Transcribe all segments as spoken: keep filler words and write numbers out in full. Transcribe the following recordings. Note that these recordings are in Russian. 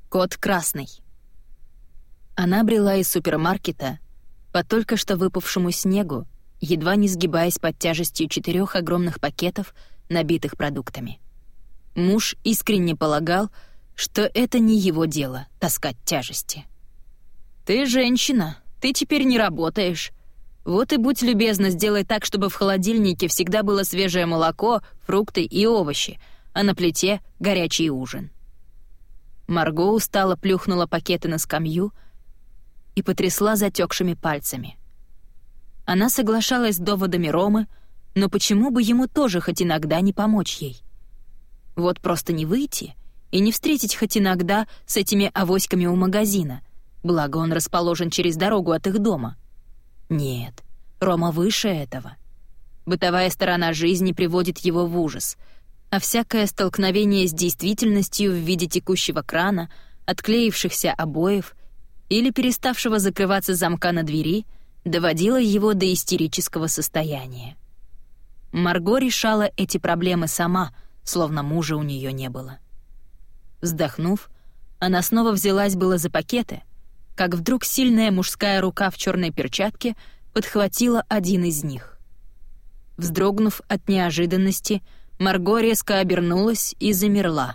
Код красный. Она брела из супермаркета по только что выпавшему снегу, едва не сгибаясь под тяжестью четырех огромных пакетов, набитых продуктами. Муж искренне полагал, что это не его дело — таскать тяжести. «Ты женщина, ты теперь не работаешь. Вот и будь любезна, сделай так, чтобы в холодильнике всегда было свежее молоко, фрукты и овощи, а на плите — горячий ужин». Марго устало плюхнула пакеты на скамью и потрясла затекшими пальцами. Она соглашалась с доводами Ромы, но почему бы ему тоже хоть иногда не помочь ей? Вот просто не выйти и не встретить хоть иногда с этими авоськами у магазина, благо он расположен через дорогу от их дома. Нет, Рома выше этого. Бытовая сторона жизни приводит его в ужас, а всякое столкновение с действительностью в виде текущего крана, отклеившихся обоев или переставшего закрываться замка на двери доводило его до истерического состояния. Марго решала эти проблемы сама, словно мужа у нее не было. Вздохнув, она снова взялась было за пакеты, как вдруг сильная мужская рука в черной перчатке подхватила один из них. Вздрогнув от неожиданности, Марго резко обернулась и замерла.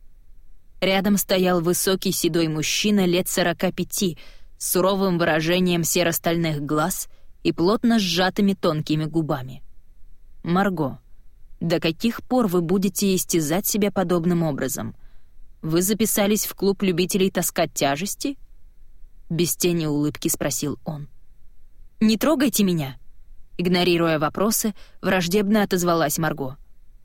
Рядом стоял высокий седой мужчина лет сорока пяти с суровым выражением серо-стальных глаз и плотно сжатыми тонкими губами. «Марго, до каких пор вы будете истязать себя подобным образом? Вы записались в клуб любителей таскать тяжести?» Без тени улыбки спросил он. «Не трогайте меня!» Игнорируя вопросы, враждебно отозвалась Марго.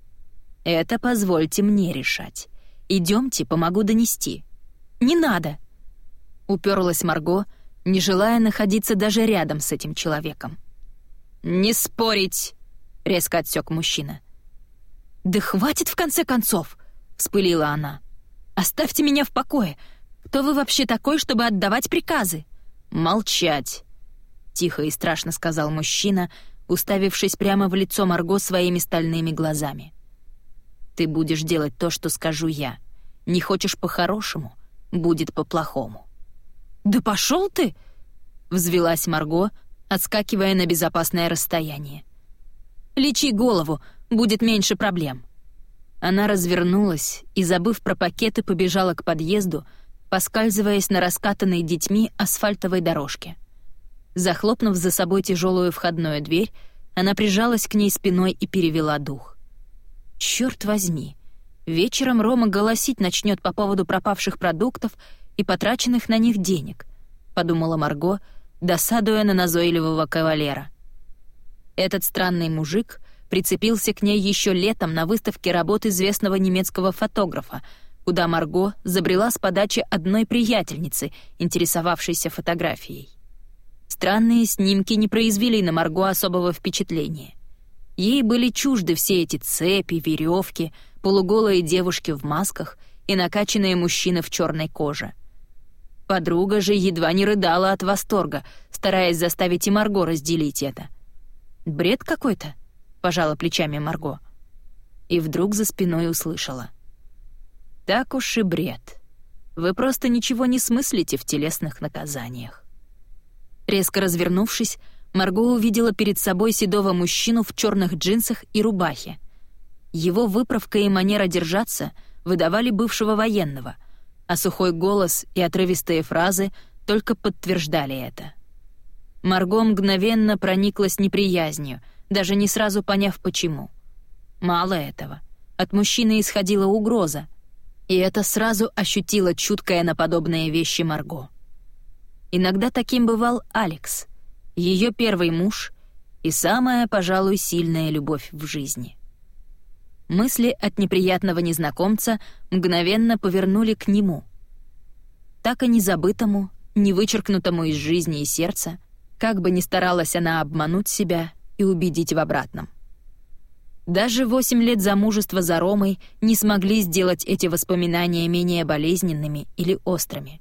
«Это позвольте мне решать. Идемте, помогу донести». «Не надо!» Уперлась Марго, не желая находиться даже рядом с этим человеком. «Не спорить!» — резко отсек мужчина. «Да хватит в конце концов!» — вспылила она. «Оставьте меня в покое! Кто вы вообще такой, чтобы отдавать приказы?» «Молчать!» — тихо и страшно сказал мужчина, уставившись прямо в лицо Марго своими стальными глазами. «Ты будешь делать то, что скажу я. Не хочешь по-хорошему — будет по-плохому». «Да пошел ты!» — взвилась Марго, отскакивая на безопасное расстояние. «Лечи голову, будет меньше проблем». Она развернулась и, забыв про пакеты, побежала к подъезду, поскальзываясь на раскатанной детьми асфальтовой дорожке. Захлопнув за собой тяжелую входную дверь, она прижалась к ней спиной и перевела дух. «Чёрт возьми! Вечером Рома голосить начнет по поводу пропавших продуктов и потраченных на них денег», — подумала Марго, досадуя на назойливого кавалера. Этот странный мужик прицепился к ней еще летом на выставке работ известного немецкого фотографа, куда Марго забрела с подачи одной приятельницы, интересовавшейся фотографией. Странные снимки не произвели на Марго особого впечатления. Ей были чужды все эти цепи, веревки, полуголые девушки в масках и накачанные мужчины в черной коже. Подруга же едва не рыдала от восторга, стараясь заставить и Марго разделить это. «Бред какой-то», — пожала плечами Марго. И вдруг за спиной услышала. «Так уж и бред. Вы просто ничего не смыслите в телесных наказаниях». Резко развернувшись, Марго увидела перед собой седого мужчину в черных джинсах и рубахе. Его выправка и манера держаться выдавали бывшего военного, а сухой голос и отрывистые фразы только подтверждали это. Марго мгновенно прониклась неприязнью, даже не сразу поняв, почему. Мало этого. От мужчины исходила угроза, и это сразу ощутила чуткая на подобные вещи Марго. Иногда таким бывал Алекс, ее первый муж и самая, пожалуй, сильная любовь в жизни. Мысли от неприятного незнакомца мгновенно повернули к нему. Так и незабытому, не вычеркнутому из жизни и сердца, как бы ни старалась она обмануть себя и убедить в обратном. Даже восемь лет замужества за Ромой не смогли сделать эти воспоминания менее болезненными или острыми.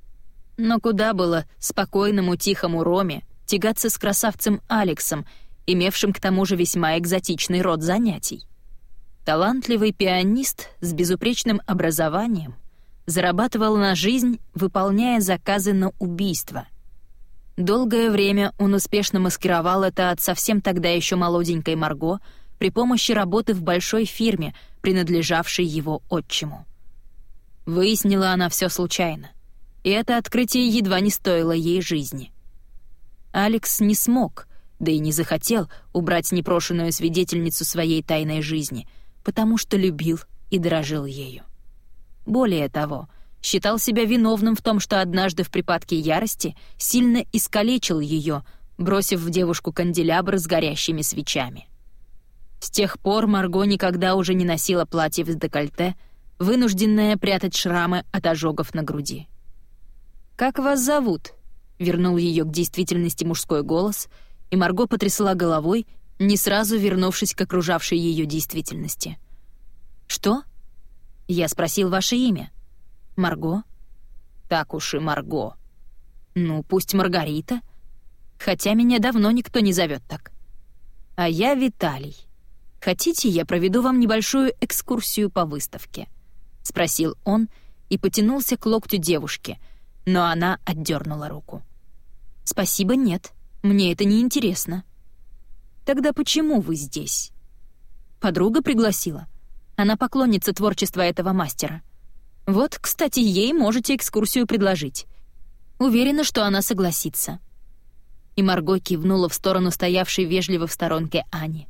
Но куда было спокойному тихому Роме тягаться с красавцем Алексом, имевшим к тому же весьма экзотичный род занятий? Талантливый пианист с безупречным образованием, зарабатывал на жизнь, выполняя заказы на убийство. Долгое время он успешно маскировал это от совсем тогда еще молоденькой Марго при помощи работы в большой фирме, принадлежавшей его отчиму. Выяснила она все случайно, и это открытие едва не стоило ей жизни. Алекс не смог, да и не захотел убрать непрошенную свидетельницу своей тайной жизни, потому что любил и дорожил ею. Более того, считал себя виновным в том, что однажды в припадке ярости сильно искалечил ее, бросив в девушку канделябр с горящими свечами. С тех пор Марго никогда уже не носила платьев с декольте, вынужденная прятать шрамы от ожогов на груди. «Как вас зовут?» — вернул ее к действительности мужской голос, и Марго потрясла головой, не сразу вернувшись к окружавшей ее действительности. «Что?» «Я спросил ваше имя». «Марго?» «Так уж и Марго». «Ну, пусть Маргарита. Хотя меня давно никто не зовет так». «А я Виталий. Хотите, я проведу вам небольшую экскурсию по выставке?» — спросил он и потянулся к локтю девушки, но она отдернула руку. «Спасибо, нет. Мне это не интересно». «Тогда почему вы здесь?» «Подруга пригласила. Она поклонница творчества этого мастера. Вот, кстати, ей можете экскурсию предложить. Уверена, что она согласится». И Марго кивнула в сторону стоявшей вежливо в сторонке Ани.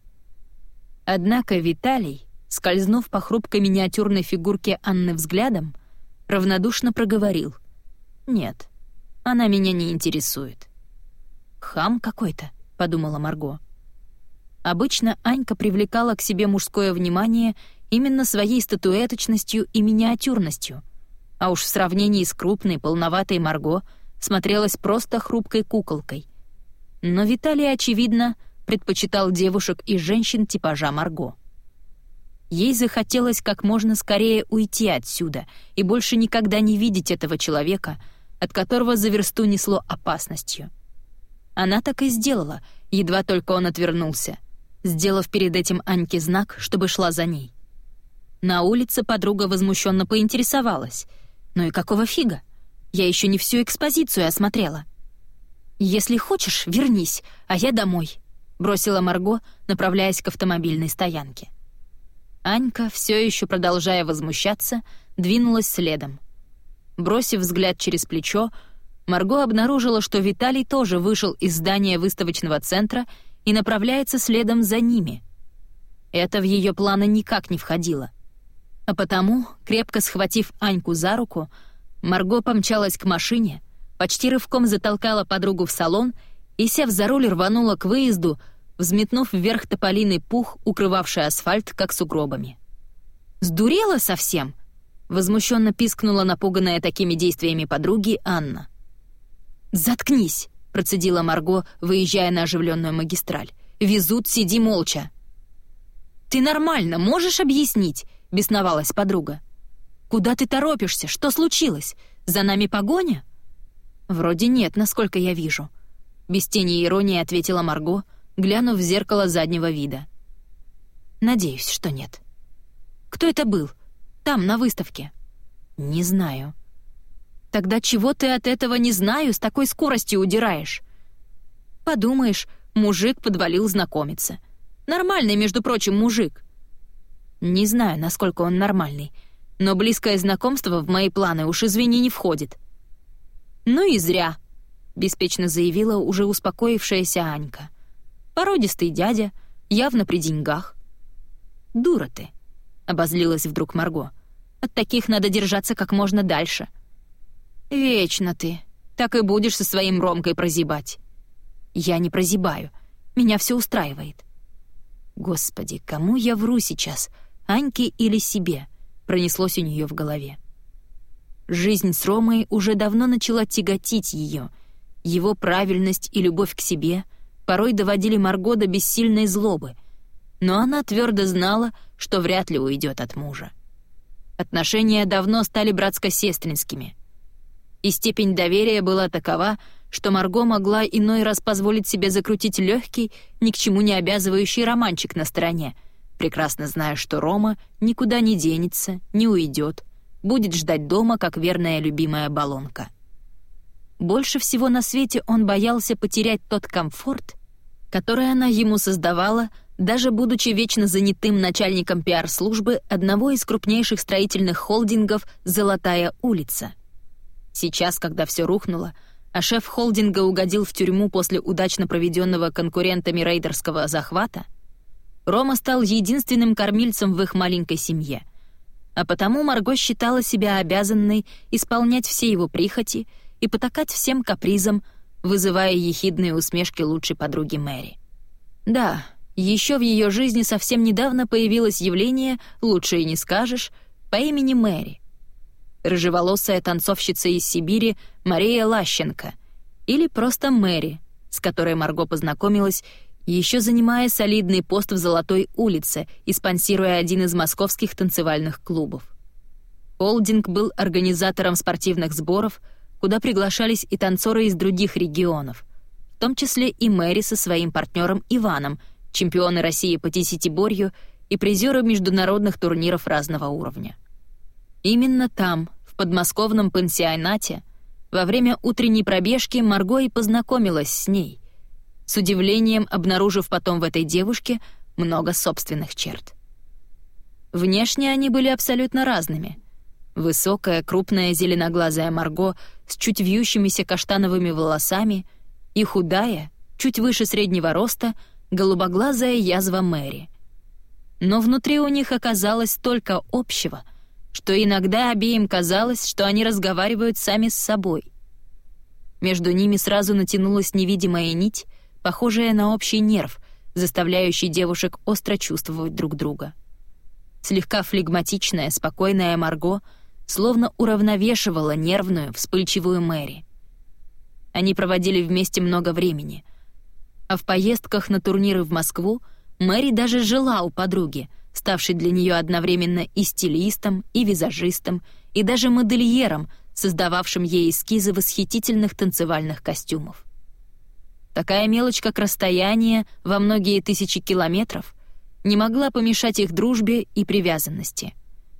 Однако Виталий, скользнув по хрупкой миниатюрной фигурке Анны взглядом, равнодушно проговорил: «Нет, она меня не интересует». «Хам какой-то», — подумала Марго. Обычно Анька привлекала к себе мужское внимание именно своей статуэточностью и миниатюрностью, а уж в сравнении с крупной, полноватой Марго смотрелась просто хрупкой куколкой. Но Виталий, очевидно, предпочитал девушек и женщин типажа Марго. Ей захотелось как можно скорее уйти отсюда и больше никогда не видеть этого человека, от которого за версту несло опасностью. Она так и сделала, едва только он отвернулся, сделав перед этим Аньке знак, чтобы шла за ней. На улице подруга возмущенно поинтересовалась: «Ну и какого фига? Я еще не всю экспозицию осмотрела». «Если хочешь, вернись, а я домой», — бросила Марго, направляясь к автомобильной стоянке. Анька, все еще продолжая возмущаться, двинулась следом. Бросив взгляд через плечо, Марго обнаружила, что Виталий тоже вышел из здания выставочного центра и направляется следом за ними. Это в ее планы никак не входило. А потому, крепко схватив Аньку за руку, Марго помчалась к машине, почти рывком затолкала подругу в салон и, сев за руль, рванула к выезду, взметнув вверх тополиный пух, укрывавший асфальт, как сугробами. «Сдурела совсем?» — возмущенно пискнула напуганная такими действиями подруги Анна. «Заткнись!» — процедила Марго, выезжая на оживленную магистраль. «Везут, сиди молча!» «Ты нормально можешь объяснить?» — бесновалась подруга. «Куда ты торопишься? Что случилось? За нами погоня?» «Вроде нет, насколько я вижу», — без тени иронии ответила Марго, глянув в зеркало заднего вида. «Надеюсь, что нет». «Кто это был? Там, на выставке?» «Не знаю». «Тогда чего ты от этого «не знаю» с такой скоростью удираешь?» «Подумаешь, мужик подвалил знакомиться. Нормальный, между прочим, мужик». «Не знаю, насколько он нормальный, но близкое знакомство в мои планы, уж извини, не входит». «Ну и зря», — беспечно заявила уже успокоившаяся Анька. «Породистый дядя, явно при деньгах». «Дура ты», — обозлилась вдруг Марго. «От таких надо держаться как можно дальше». «Вечно ты. Так и будешь со своим Ромкой прозябать». «Я не прозябаю. Меня все устраивает». «Господи, кому я вру сейчас? Аньке или себе?» — пронеслось у нее в голове. Жизнь с Ромой уже давно начала тяготить ее. Его правильность и любовь к себе порой доводили Марго до бессильной злобы, но она твердо знала, что вряд ли уйдет от мужа. Отношения давно стали братско-сестринскими, и степень доверия была такова, что Марго могла иной раз позволить себе закрутить легкий, ни к чему не обязывающий романчик на стороне, прекрасно зная, что Рома никуда не денется, не уйдет, будет ждать дома, как верная любимая баллонка. Больше всего на свете он боялся потерять тот комфорт, который она ему создавала, даже будучи вечно занятым начальником пиар-службы одного из крупнейших строительных холдингов «Золотая улица». Сейчас, когда все рухнуло, а шеф холдинга угодил в тюрьму после удачно проведенного конкурентами рейдерского захвата, Рома стал единственным кормильцем в их маленькой семье, а потому Марго считала себя обязанной исполнять все его прихоти и потакать всем капризам, вызывая ехидные усмешки лучшей подруги Мэри. Да, еще в ее жизни совсем недавно появилось явление, лучше и не скажешь, по имени Мэри. Рыжеволосая танцовщица из Сибири Мария Лащенко, или просто Мэри, с которой Марго познакомилась, еще занимая солидный пост в «Золотой улице» и спонсируя один из московских танцевальных клубов. Холдинг был организатором спортивных сборов, куда приглашались и танцоры из других регионов, в том числе и Мэри со своим партнером Иваном, чемпионы России по десятиборью и призеры международных турниров разного уровня. Именно там, в подмосковном пансионате, во время утренней пробежки Марго и познакомилась с ней, с удивлением обнаружив потом в этой девушке много собственных черт. Внешне они были абсолютно разными. Высокая, крупная, зеленоглазая Марго с чуть вьющимися каштановыми волосами и худая, чуть выше среднего роста, голубоглазая язва Мэри. Но внутри у них оказалось столько общего, что иногда обеим казалось, что они разговаривают сами с собой. Между ними сразу натянулась невидимая нить, похожая на общий нерв, заставляющий девушек остро чувствовать друг друга. Слегка флегматичная, спокойная Марго словно уравновешивала нервную, вспыльчивую Мэри. Они проводили вместе много времени, а в поездках на турниры в Москву Мэри даже жила у подруги, ставшей для нее одновременно и стилистом, и визажистом, и даже модельером, создававшим ей эскизы восхитительных танцевальных костюмов. Такая мелочь, как расстояние во многие тысячи километров, не могла помешать их дружбе и привязанности.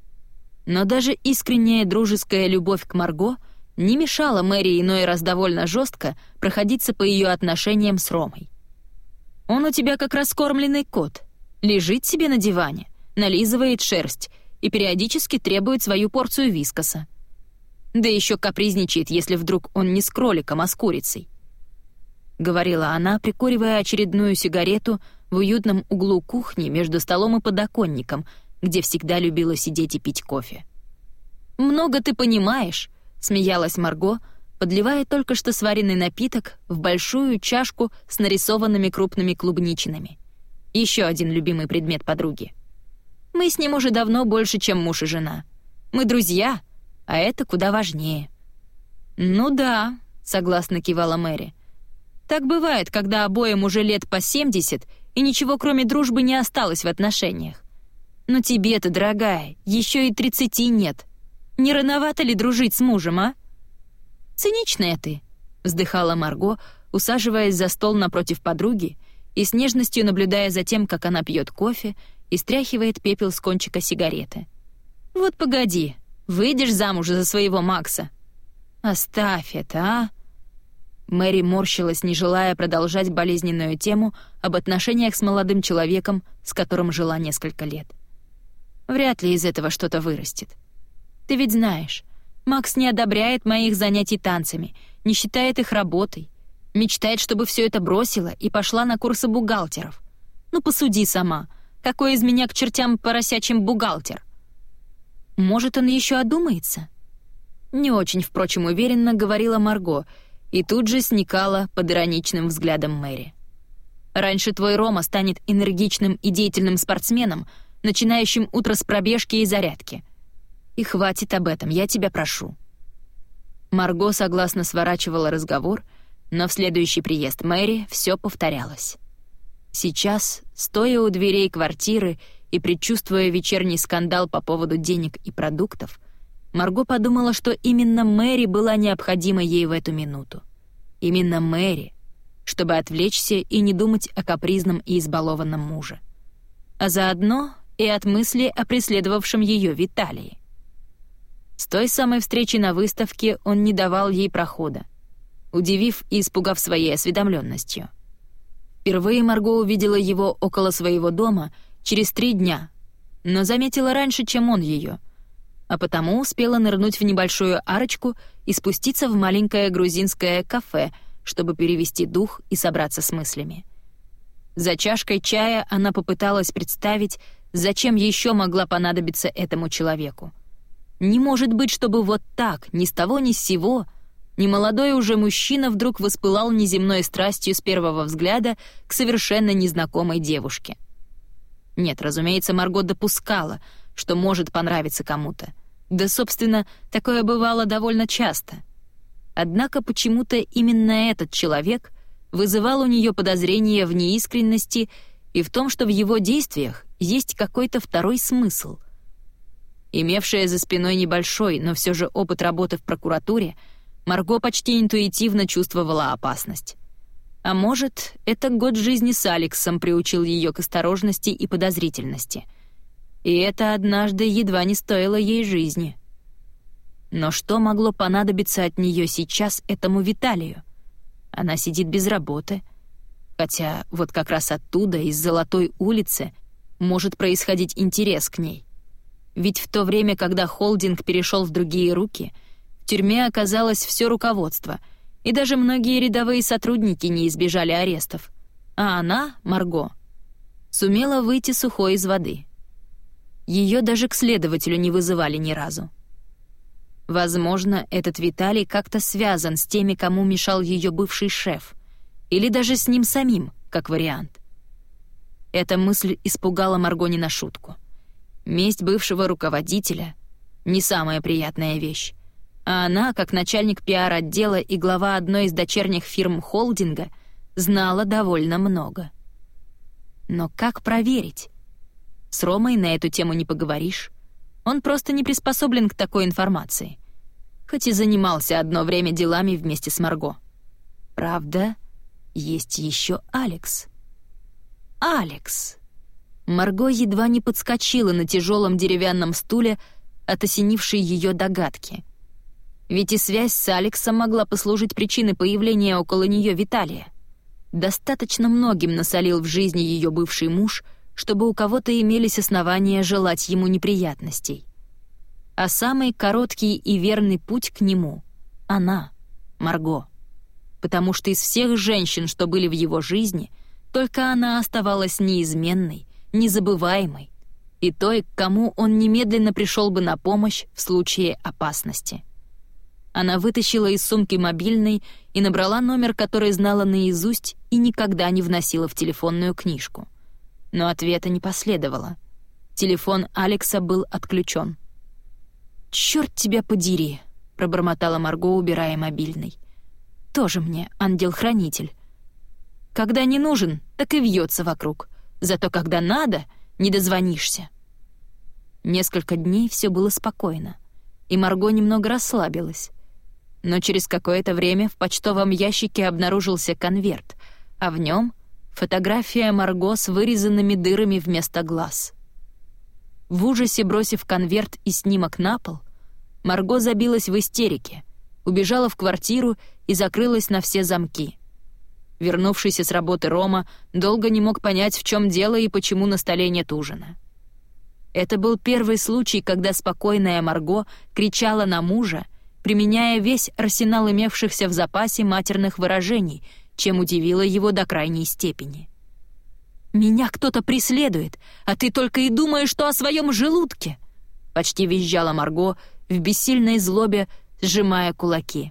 Но даже искренняя дружеская любовь к Марго не мешала Мэри иной раз довольно жестко проходиться по ее отношениям с Ромой. «Он у тебя как раскормленный кот, лежит себе на диване, нализывает шерсть и периодически требует свою порцию вискоса. Да еще капризничает, если вдруг он не с кроликом, а с курицей», — говорила она, прикуривая очередную сигарету в уютном углу кухни между столом и подоконником, где всегда любила сидеть и пить кофе. «Много ты понимаешь», — смеялась Марго, подливая только что сваренный напиток в большую чашку с нарисованными крупными клубничинами. Еще один любимый предмет подруги. «Мы с ним уже давно больше, чем муж и жена. Мы друзья, а это куда важнее». «Ну да», — согласно кивала Мэри. «Так бывает, когда обоим уже лет по семьдесят, и ничего кроме дружбы не осталось в отношениях. Но тебе-то, дорогая, еще и тридцати нет. Не рановато ли дружить с мужем, а?» «Циничная ты», — вздыхала Марго, усаживаясь за стол напротив подруги и с нежностью наблюдая за тем, как она пьет кофе и стряхивает пепел с кончика сигареты. «Вот погоди, выйдешь замуж за своего Макса». «Оставь это, а?» Мэри морщилась, не желая продолжать болезненную тему об отношениях с молодым человеком, с которым жила несколько лет. «Вряд ли из этого что-то вырастет. Ты ведь знаешь, Макс не одобряет моих занятий танцами, не считает их работой, мечтает, чтобы все это бросила и пошла на курсы бухгалтеров. Ну посуди сама, какой из меня к чертям поросячьим бухгалтер? Может, он еще одумается?» Не очень, впрочем, уверенно говорила Марго, и тут же сникала под ироничным взглядом Мэри. «Раньше твой Рома станет энергичным и деятельным спортсменом, начинающим утро с пробежки и зарядки. И хватит об этом, я тебя прошу». Марго согласно сворачивала разговор, но в следующий приезд Мэри все повторялось. Сейчас, стоя у дверей квартиры и предчувствуя вечерний скандал по поводу денег и продуктов, Марго подумала, что именно Мэри была необходима ей в эту минуту. Именно Мэри, чтобы отвлечься и не думать о капризном и избалованном муже. А заодно и от мысли о преследовавшем ее Виталии. С той самой встречи на выставке он не давал ей прохода, удивив и испугав своей осведомленностью. Впервые Марго увидела его около своего дома через три дня, но заметила раньше, чем он ее, а потому успела нырнуть в небольшую арочку и спуститься в маленькое грузинское кафе, чтобы перевести дух и собраться с мыслями. За чашкой чая она попыталась представить, зачем еще могла понадобиться этому человеку. Не может быть, чтобы вот так, ни с того ни с сего, немолодой уже мужчина вдруг воспылал неземной страстью с первого взгляда к совершенно незнакомой девушке. Нет, разумеется, Марго допускала, что может понравиться кому-то. Да, собственно, такое бывало довольно часто. Однако почему-то именно этот человек вызывал у нее подозрения в неискренности и в том, что в его действиях есть какой-то второй смысл. Имевшая за спиной небольшой, но все же опыт работы в прокуратуре, Марго почти интуитивно чувствовала опасность. А может, это год жизни с Алексом приучил ее к осторожности и подозрительности. И это однажды едва не стоило ей жизни. Но что могло понадобиться от нее сейчас этому Виталию? Она сидит без работы. Хотя вот как раз оттуда, из Золотой улицы, может происходить интерес к ней. Ведь в то время, когда холдинг перешел в другие руки, в тюрьме оказалось все руководство, и даже многие рядовые сотрудники не избежали арестов. А она, Марго, сумела выйти сухой из воды. Ее даже к следователю не вызывали ни разу. Возможно, этот Виталий как-то связан с теми, кому мешал ее бывший шеф, или даже с ним самим, как вариант. Эта мысль испугала Марго не на шутку. Месть бывшего руководителя — не самая приятная вещь, а она, как начальник пиар-отдела и глава одной из дочерних фирм холдинга, знала довольно много. Но как проверить? С Ромой на эту тему не поговоришь. Он просто не приспособлен к такой информации, хоть и занимался одно время делами вместе с Марго. Правда, есть еще Алекс. Алекс! Марго едва не подскочила на тяжелом деревянном стуле от осенившей ее догадки. Ведь и связь с Алексом могла послужить причиной появления около нее Виталия. Достаточно многим насолил в жизни ее бывший муж, чтобы у кого-то имелись основания желать ему неприятностей. А самый короткий и верный путь к нему — она, Марго. Потому что из всех женщин, что были в его жизни, только она оставалась неизменной, незабываемой и той, к кому он немедленно пришел бы на помощь в случае опасности. Она вытащила из сумки мобильный и набрала номер, который знала наизусть и никогда не вносила в телефонную книжку. Но ответа не последовало. Телефон Алекса был отключен. «Чёрт тебя подери!» — пробормотала Марго, убирая мобильный. «Тоже мне ангел-хранитель. Когда не нужен, так и вьется вокруг. Зато когда надо, не дозвонишься». Несколько дней все было спокойно, и Марго немного расслабилась. Но через какое-то время в почтовом ящике обнаружился конверт, а в нем фотография Марго с вырезанными дырами вместо глаз. В ужасе бросив конверт и снимок на пол, Марго забилась в истерике, убежала в квартиру и закрылась на все замки. Вернувшийся с работы Рома долго не мог понять, в чем дело и почему на столе нет ужина. Это был первый случай, когда спокойная Марго кричала на мужа, применяя весь арсенал имевшихся в запасе матерных выражений, чем удивила его до крайней степени. «Меня кто-то преследует, а ты только и думаешь, что о своем желудке!» — почти визжала Марго в бессильной злобе, сжимая кулаки.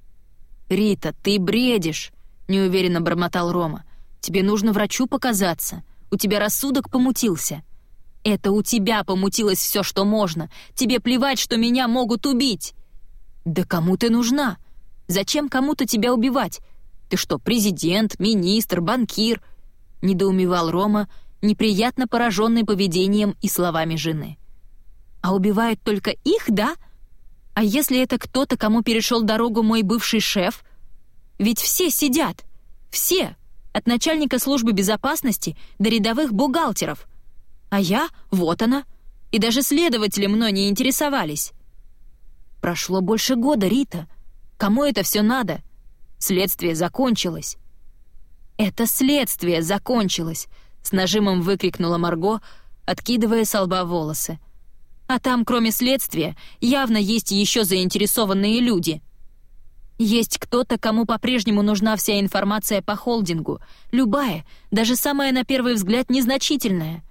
«Рита, ты бредишь!» — неуверенно бормотал Рома. «Тебе нужно врачу показаться. У тебя рассудок помутился». «Это у тебя помутилось все, что можно. Тебе плевать, что меня могут убить». «Да кому ты нужна? Зачем кому-то тебя убивать? Ты что, президент, министр, банкир?» — недоумевал Рома, неприятно пораженный поведением и словами жены. «А убивают только их, да? А если это кто-то, кому перешел дорогу мой бывший шеф? Ведь все сидят. Все. От начальника службы безопасности до рядовых бухгалтеров. А я, вот она. И даже следователи мной не интересовались». Прошло больше года, Рита. Кому это все надо? Следствие закончилось». «Это следствие закончилось», — с нажимом выкрикнула Марго, откидывая со лба волосы. «А там, кроме следствия, явно есть еще заинтересованные люди. Есть кто-то, кому по-прежнему нужна вся информация по холдингу, любая, даже самая на первый взгляд незначительная.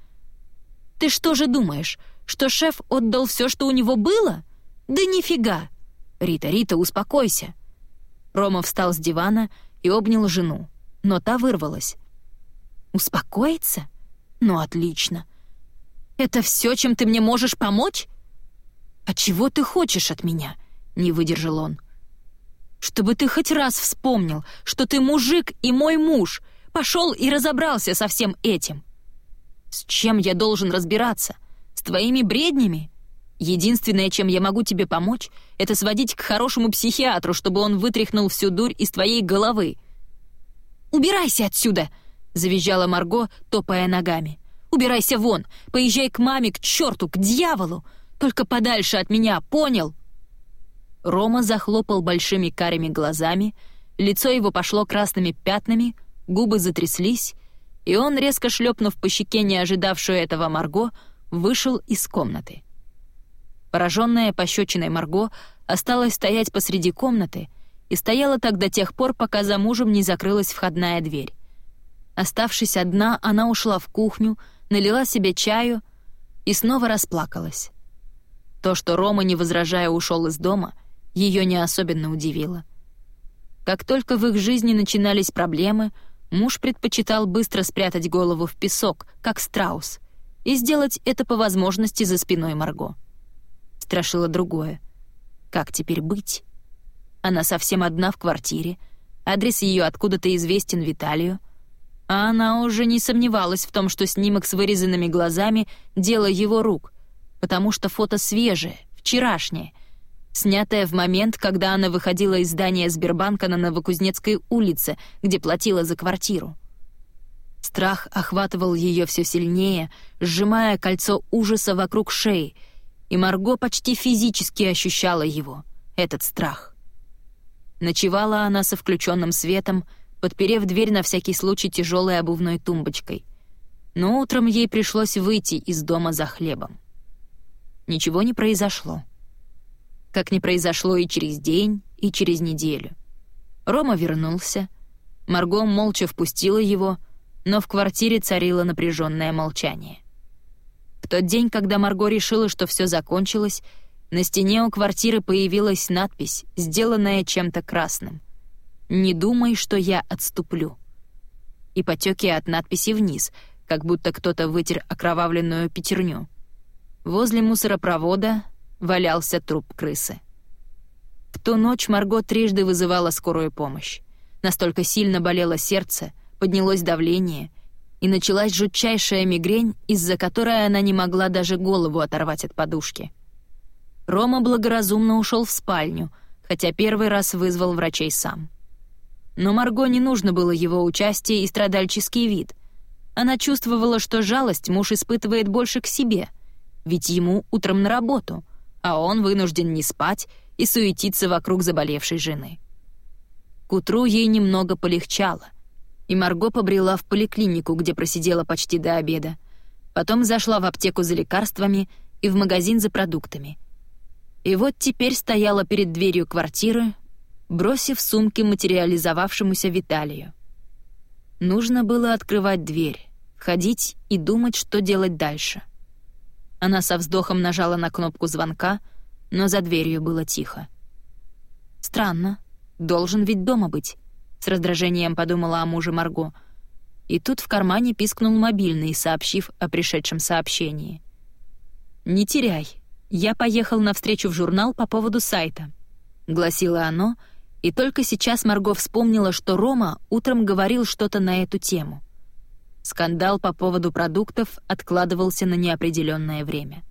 Ты что же думаешь, что шеф отдал все, что у него было? Да нифига! Рита, Рита, успокойся». Рома встал с дивана и обнял жену, но та вырвалась. «Успокоиться? Ну, отлично. Это все, чем ты мне можешь помочь? А чего ты хочешь от меня?» — не выдержал он. «Чтобы ты хоть раз вспомнил, что ты мужик и мой муж, пошел и разобрался со всем этим. С чем я должен разбираться? С твоими бреднями? Единственное, чем я могу тебе помочь, это сводить к хорошему психиатру, чтобы он вытряхнул всю дурь из твоей головы». «Убирайся отсюда!» — завизжала Марго, топая ногами. «Убирайся вон! Поезжай к маме, к черту, к дьяволу! Только подальше от меня, понял?» Рома захлопал большими карими глазами, лицо его пошло красными пятнами, губы затряслись, и он, резко шлепнув по щеке не ожидавшую этого Марго, вышел из комнаты. Пораженная пощечиной Марго осталась стоять посреди комнаты и стояла так до тех пор, пока за мужем не закрылась входная дверь. Оставшись одна, она ушла в кухню, налила себе чаю и снова расплакалась. То, что Рома, не возражая, ушел из дома, ее не особенно удивило. Как только в их жизни начинались проблемы, муж предпочитал быстро спрятать голову в песок, как страус, и сделать это по возможности за спиной Марго. Страшило другое. Как теперь быть? Она совсем одна в квартире, адрес ее откуда-то известен Виталию, а она уже не сомневалась в том, что снимок с вырезанными глазами — дело его рук, потому что фото свежее, вчерашнее, снятое в момент, когда она выходила из здания Сбербанка на Новокузнецкой улице, где платила за квартиру. Страх охватывал ее все сильнее, сжимая кольцо ужаса вокруг шеи, и Марго почти физически ощущала его, этот страх. Ночевала она со включенным светом, подперев дверь на всякий случай тяжелой обувной тумбочкой. Но утром ей пришлось выйти из дома за хлебом. Ничего не произошло. Как не произошло и через день, и через неделю. Рома вернулся, Марго молча впустила его, но в квартире царило напряженное молчание. В тот день, когда Марго решила, что все закончилось, на стене у квартиры появилась надпись, сделанная чем-то красным. «Не думай, что я отступлю». И потеки от надписи вниз, как будто кто-то вытер окровавленную пятерню. Возле мусоропровода валялся труп крысы. В ту ночь Марго трижды вызывала скорую помощь. Настолько сильно болело сердце, поднялось давление, и началась жутчайшая мигрень, из-за которой она не могла даже голову оторвать от подушки. Рома благоразумно ушел в спальню, хотя первый раз вызвал врачей сам. Но Марго не нужно было его участие и страдальческий вид. Она чувствовала, что жалость муж испытывает больше к себе, ведь ему утром на работу, а он вынужден не спать и суетиться вокруг заболевшей жены. К утру ей немного полегчало, и Марго побрела в поликлинику, где просидела почти до обеда. Потом зашла в аптеку за лекарствами и в магазин за продуктами. И вот теперь стояла перед дверью квартиры, бросив сумки материализовавшемуся Виталию. Нужно было открывать дверь, входить и думать, что делать дальше. Она со вздохом нажала на кнопку звонка, но за дверью было тихо. «Странно, должен ведь дома быть», — с раздражением подумала о муже Марго. И тут в кармане пискнул мобильный, сообщив о пришедшем сообщении. «Не теряй, я поехал навстречу в журнал по поводу сайта», — гласило оно, и только сейчас Марго вспомнила, что Рома утром говорил что-то на эту тему. Скандал по поводу продуктов откладывался на неопределенное время.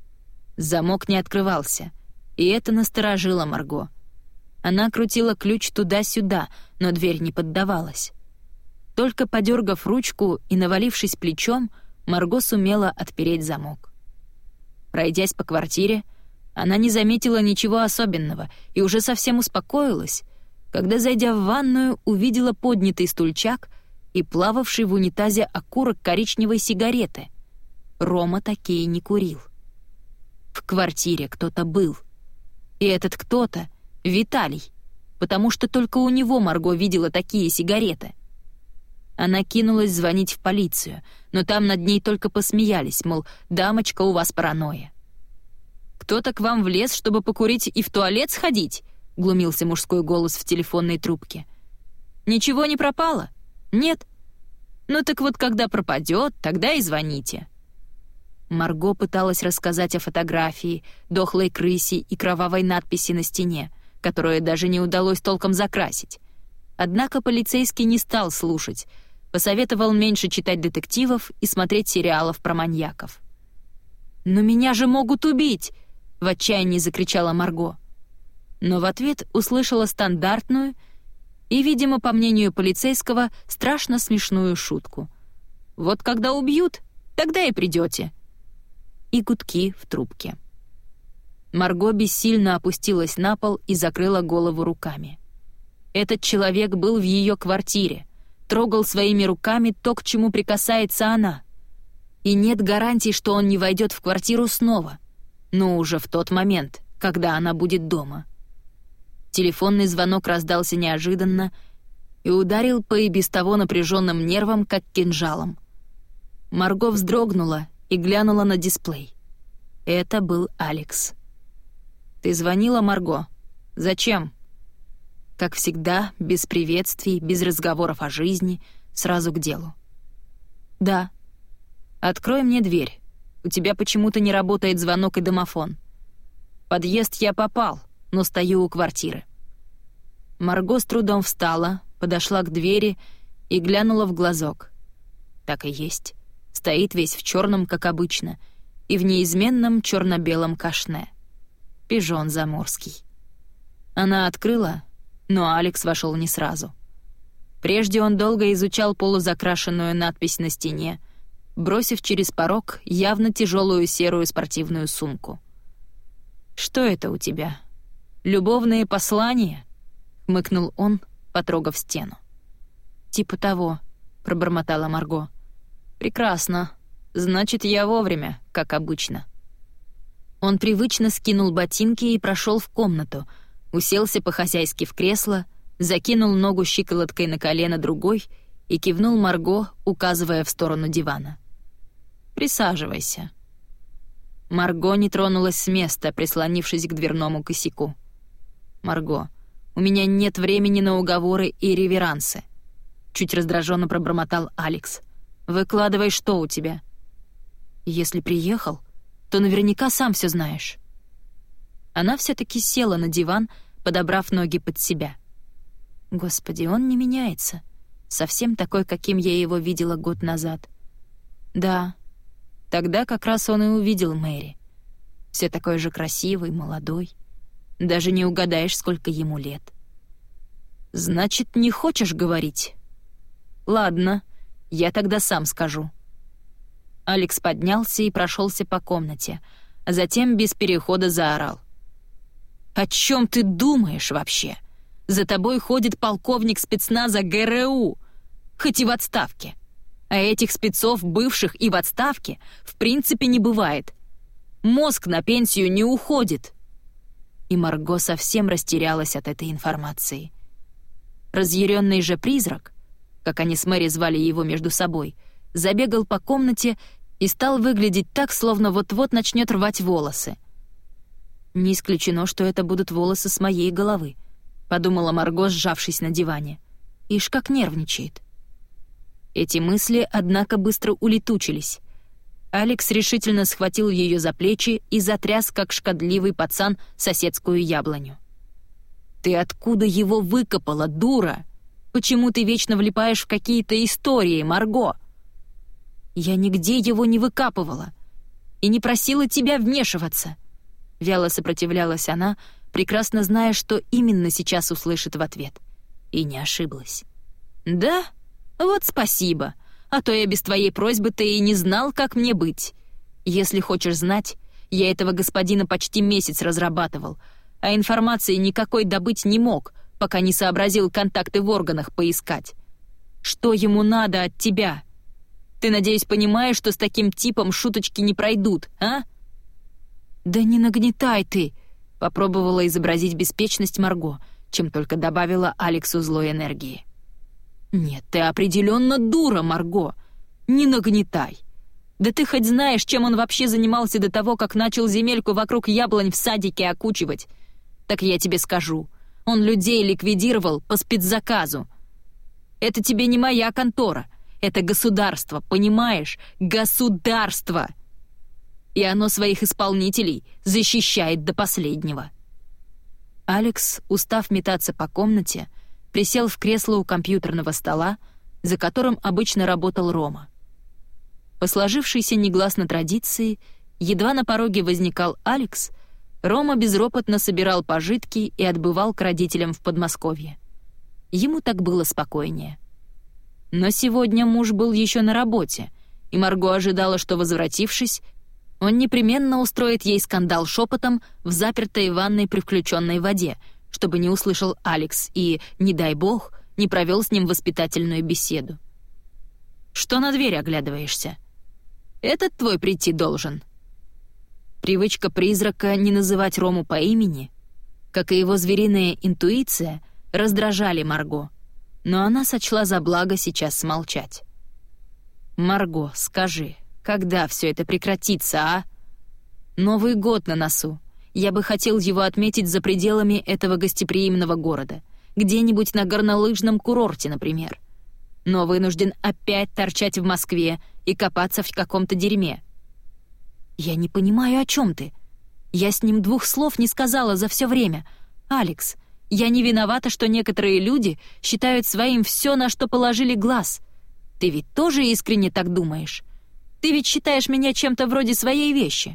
Замок не открывался, и это насторожило Марго. Она крутила ключ туда-сюда, но дверь не поддавалась. Только подергав ручку и навалившись плечом, Марго сумела отпереть замок. Пройдясь по квартире, Она не заметила ничего особенного и уже совсем успокоилась, когда, зайдя в ванную, увидела поднятый стульчак и плававший в унитазе окурок коричневой сигареты. Рома такие не курил. В квартире кто-то был. И этот кто-то — Виталий, потому что только у него Марго видела такие сигареты. Она кинулась звонить в полицию, но там над ней только посмеялись, мол, дамочка, у вас паранойя. «Кто-то к вам влез, чтобы покурить и в туалет сходить?» — глумился мужской голос в телефонной трубке. «Ничего не пропало? Нет? Ну так вот, когда пропадет, тогда и звоните». Марго пыталась рассказать о фотографии, дохлой крысе и кровавой надписи на стене, которую даже не удалось толком закрасить. Однако полицейский не стал слушать, посоветовал меньше читать детективов и смотреть сериалов про маньяков. «Но меня же могут убить!» — в отчаянии закричала Марго. Но в ответ услышала стандартную и, видимо, по мнению полицейского, страшно смешную шутку. «Вот когда убьют, тогда и придете». И гудки в трубке. Марго бессильно опустилась на пол и закрыла голову руками. Этот человек был в ее квартире, трогал своими руками то, к чему прикасается она. И нет гарантий, что он не войдет в квартиру снова, но уже в тот момент, когда она будет дома. Телефонный звонок раздался неожиданно и ударил по и без того напряженным нервам, как кинжалом. Марго вздрогнула и глянула на дисплей. Это был Алекс. «Ты звонила, Марго? Зачем?» Как всегда, без приветствий, без разговоров о жизни, сразу к делу. «Да». «Открой мне дверь. У тебя почему-то не работает звонок и домофон. В подъезд я попал, но стою у квартиры». Марго с трудом встала, подошла к двери и глянула в глазок. Так и есть. Стоит весь в черном, как обычно, и в неизменном черно-белом кашне. Пижон заморский. Она открыла, но Алекс вошел не сразу. Прежде он долго изучал полузакрашенную надпись на стене, бросив через порог явно тяжелую серую спортивную сумку. «Что это у тебя? Любовные послания?» — хмыкнул он, потрогав стену. «Типа того», — пробормотала Марго. «Прекрасно. Значит, я вовремя, как обычно». Он привычно скинул ботинки и прошел в комнату, уселся по-хозяйски в кресло, закинул ногу щиколоткой на колено другой и кивнул Марго, указывая в сторону дивана. «Присаживайся». Марго не тронулась с места, прислонившись к дверному косяку. «Марго, у меня нет времени на уговоры и реверансы», — чуть раздраженно пробормотал Алекс. «Выкладывай, что у тебя». «Если приехал, то наверняка сам все знаешь». Она все-таки села на диван, подобрав ноги под себя. Господи, он не меняется. Совсем такой, каким я его видела год назад. Да, тогда как раз он и увидел Мэри. Все такой же красивый, молодой. Даже не угадаешь, сколько ему лет. «Значит, не хочешь говорить?» «Ладно, я тогда сам скажу». Алекс поднялся и прошелся по комнате, а затем без перехода заорал. «О чем ты думаешь вообще? За тобой ходит полковник спецназа ГРУ, хоть и в отставке. А этих спецов, бывших и в отставке, в принципе не бывает. Мозг на пенсию не уходит». И Марго совсем растерялась от этой информации. Разъяренный же призрак, как они с Мэри звали его между собой, забегал по комнате и стал выглядеть так, словно вот-вот начнет рвать волосы. «Не исключено, что это будут волосы с моей головы», — подумала Марго, сжавшись на диване. «Ишь, как нервничает». Эти мысли, однако, быстро улетучились. Алекс решительно схватил ее за плечи и затряс, как шкодливый пацан, соседскую яблоню. «Ты откуда его выкопала, дура? Почему ты вечно влипаешь в какие-то истории, Марго?» «Я нигде его не выкапывала и не просила тебя вмешиваться», — вяло сопротивлялась она, прекрасно зная, что именно сейчас услышит в ответ. И не ошиблась. «Да? Вот спасибо, а то я без твоей просьбы-то и не знал, как мне быть. Если хочешь знать, Я этого господина почти месяц разрабатывал, а информации никакой добыть не мог, пока не сообразил контакты в органах поискать. Что ему надо от тебя? Ты, надеюсь, понимаешь, что с таким типом шуточки не пройдут, а?» «Да не нагнетай ты!» — попробовала изобразить беспечность Марго, чем только добавила Алексу злой энергии. «Нет, ты определенно дура, Марго! Не нагнетай! Да ты хоть знаешь, чем он вообще занимался до того, как начал земельку вокруг яблонь в садике окучивать? Так я тебе скажу, он людей ликвидировал по спецзаказу. Это тебе не моя контора, это государство, понимаешь? Государство! И оно своих исполнителей защищает до последнего». Алекс, устав метаться по комнате, присел в кресло у компьютерного стола, за которым обычно работал Рома. По сложившейся негласно традиции, едва на пороге возникал Алекс, Рома безропотно собирал пожитки и отбывал к родителям в Подмосковье. Ему так было спокойнее. Но сегодня муж был еще на работе, и Марго ожидала, что, возвратившись, он непременно устроит ей скандал шепотом в запертой ванной при включенной воде, чтобы не услышал Алекс и, не дай бог, не провел с ним воспитательную беседу. «Что на дверь оглядываешься? Этот твой прийти должен». Привычка призрака не называть Рому по имени, как и его звериная интуиция, раздражали Марго, но она сочла за благо сейчас смолчать. «Марго, скажи, когда все это прекратится, а? Новый год на носу. Я бы хотел его отметить за пределами этого гостеприимного города, где-нибудь на горнолыжном курорте, например. Но вынужден опять торчать в Москве и копаться в каком-то дерьме». «Я не понимаю, о чем ты. Я с ним двух слов не сказала за все время. Алекс, я не виновата, что некоторые люди считают своим все, на что положили глаз. Ты ведь тоже искренне так думаешь? Ты ведь считаешь меня чем-то вроде своей вещи?»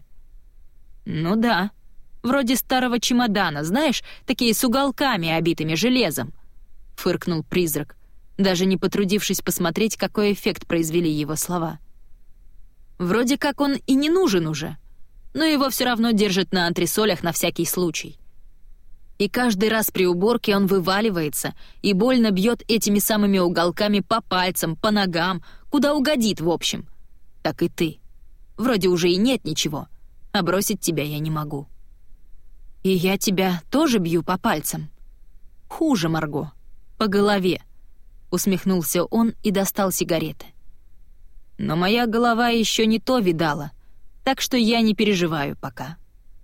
«Ну да, вроде старого чемодана, знаешь, такие с уголками, обитыми железом», — фыркнул призрак, даже не потрудившись посмотреть, какой эффект произвели его слова. «Вроде как он и не нужен уже, но его все равно держат на антресолях на всякий случай. И каждый раз при уборке он вываливается и больно бьет этими самыми уголками по пальцам, по ногам, куда угодит, в общем. Так и ты. Вроде уже и нет ничего, а бросить тебя я не могу». «И я тебя тоже бью по пальцам?» «Хуже, Марго, по голове», — усмехнулся он и достал сигареты. «Но моя голова еще не то видала, так что я не переживаю пока».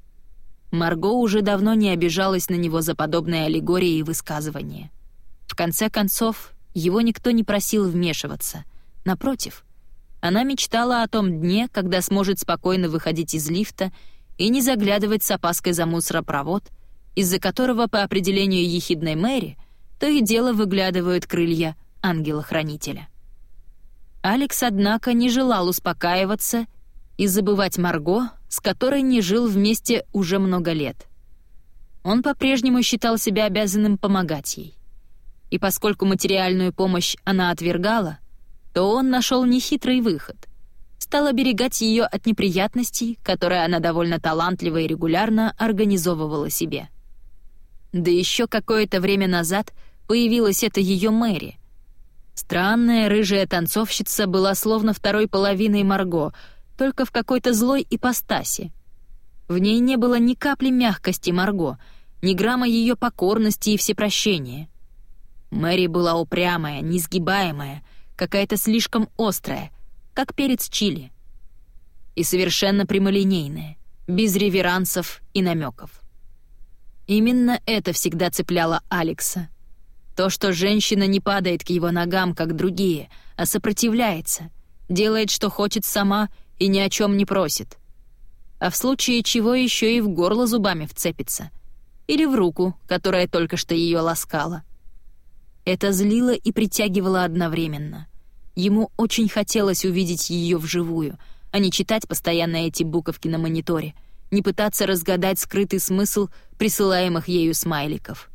Марго уже давно не обижалась на него за подобные аллегории и высказывания. В конце концов, его никто не просил вмешиваться. Напротив, она мечтала о том дне, когда сможет спокойно выходить из лифта и не заглядывать с опаской за мусоропровод, из-за которого, по определению ехидной Мэри, то и дело выглядывают крылья ангела-хранителя. Алекс, однако, не желал успокаиваться и забывать Марго, с которой не жил вместе уже много лет. Он по-прежнему считал себя обязанным помогать ей. И поскольку материальную помощь она отвергала, то он нашел нехитрый выход. Стал оберегать ее от неприятностей, которые она довольно талантливо и регулярно организовывала себе. Да еще какое-то время назад появилась эта ее Мэри. Странная рыжая танцовщица была словно второй половиной Марго, только в какой-то злой ипостаси. В ней не было ни капли мягкости Марго, ни грамма ее покорности и всепрощения. Мэри была упрямая, несгибаемая, какая-то слишком острая, как перец чили. И совершенно прямолинейная, без реверансов и намеков. Именно это всегда цепляло Алекса. То, что женщина не падает к его ногам, как другие, а сопротивляется, делает, что хочет сама и ни о чем не просит. А в случае чего еще и в горло зубами вцепится. Или в руку, которая только что ее ласкала. Это злило и притягивало одновременно. Ему очень хотелось увидеть ее вживую, а не читать постоянно эти буковки на мониторе, не пытаться разгадать скрытый смысл присылаемых ею смайликов.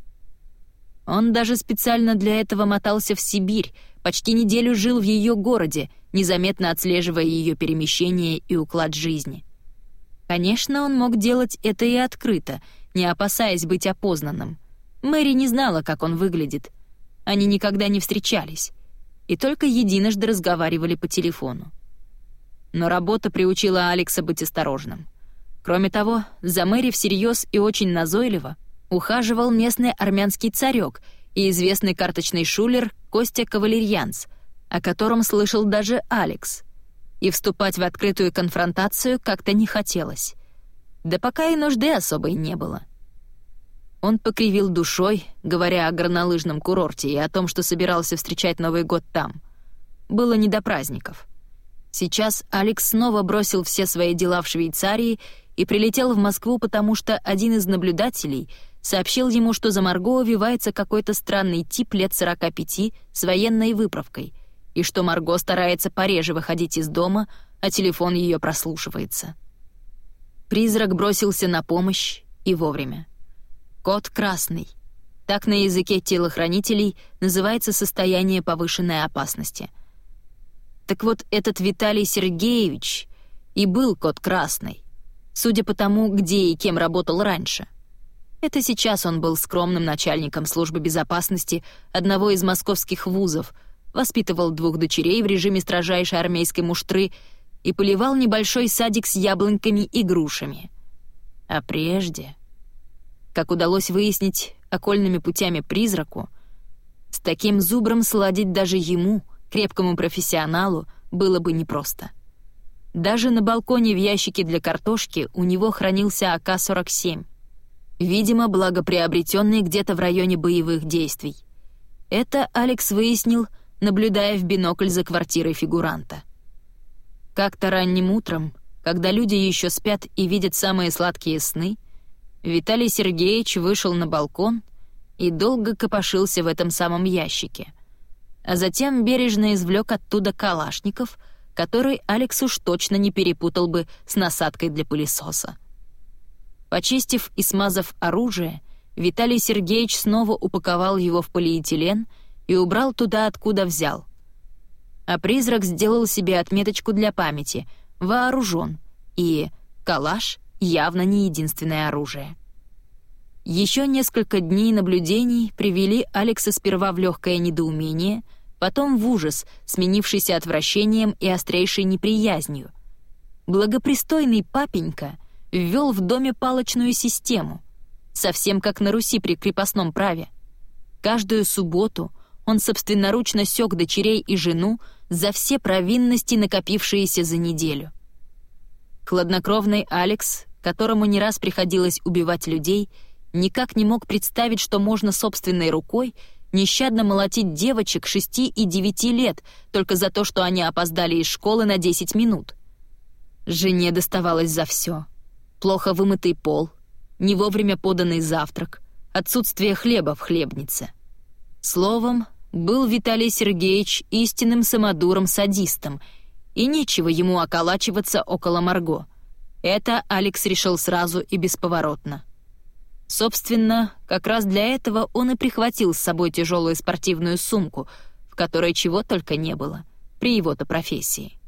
Он даже специально для этого мотался в Сибирь, почти неделю жил в ее городе, незаметно отслеживая ее перемещения и уклад жизни. Конечно, он мог делать это и открыто, не опасаясь быть опознанным. Мэри не знала, как он выглядит. Они никогда не встречались. И только единожды разговаривали по телефону. Но работа приучила Алекса быть осторожным. Кроме того, за Мэри всерьез и очень назойливо ухаживал местный армянский царек и известный карточный шулер Костя Кавалерьянц, о котором слышал даже Алекс. И вступать в открытую конфронтацию как-то не хотелось. Да пока и нужды особой не было. Он покривил душой, говоря о горнолыжном курорте и о том, что собирался встречать Новый год там. Было не до праздников. Сейчас Алекс снова бросил все свои дела в Швейцарии и прилетел в Москву, потому что один из наблюдателей сообщил ему, что за Марго увивается какой-то странный тип лет сорока пяти с военной выправкой, и что Марго старается пореже выходить из дома, а телефон ее прослушивается. Призрак бросился на помощь и вовремя. Код красный. Так на языке телохранителей называется состояние повышенной опасности. Так вот, этот Виталий Сергеевич и был код красный, судя по тому, где и кем работал раньше. Это сейчас он был скромным начальником службы безопасности одного из московских вузов, воспитывал двух дочерей в режиме строжайшей армейской муштры и поливал небольшой садик с яблоньками и грушами. А прежде, как удалось выяснить окольными путями призраку, с таким зубром сладить даже ему, крепкому профессионалу, было бы непросто. Даже на балконе в ящике для картошки у него хранился а ка сорок семь, видимо, благоприобретенный где-то в районе боевых действий. Это Алекс выяснил, наблюдая в бинокль за квартирой фигуранта. Как-то ранним утром, когда люди еще спят и видят самые сладкие сны, Виталий Сергеевич вышел на балкон и долго копошился в этом самом ящике, а затем бережно извлек оттуда калашников, который Алекс уж точно не перепутал бы с насадкой для пылесоса. Почистив и смазав оружие, Виталий Сергеевич снова упаковал его в полиэтилен и убрал туда, откуда взял. А призрак сделал себе отметочку для памяти — вооружен, и калаш явно не единственное оружие. Еще несколько дней наблюдений привели Алекса сперва в легкое недоумение, потом в ужас, сменившийся отвращением и острейшей неприязнью. Благопристойный папенька ввел в доме палочную систему, совсем как на Руси при крепостном праве. Каждую субботу он собственноручно сёк дочерей и жену за все провинности, накопившиеся за неделю. Хладнокровный Алекс, которому не раз приходилось убивать людей, никак не мог представить, что можно собственной рукой нещадно молотить девочек шести и девяти лет только за то, что они опоздали из школы на десять минут. Жене доставалось за все: плохо вымытый пол, не вовремя поданный завтрак, отсутствие хлеба в хлебнице. Словом, был Виталий Сергеевич истинным самодуром-садистом, и нечего ему околачиваться около Марго. Это Алекс решил сразу и бесповоротно. Собственно, как раз для этого он и прихватил с собой тяжелую спортивную сумку, в которой чего только не было, при его-то профессии.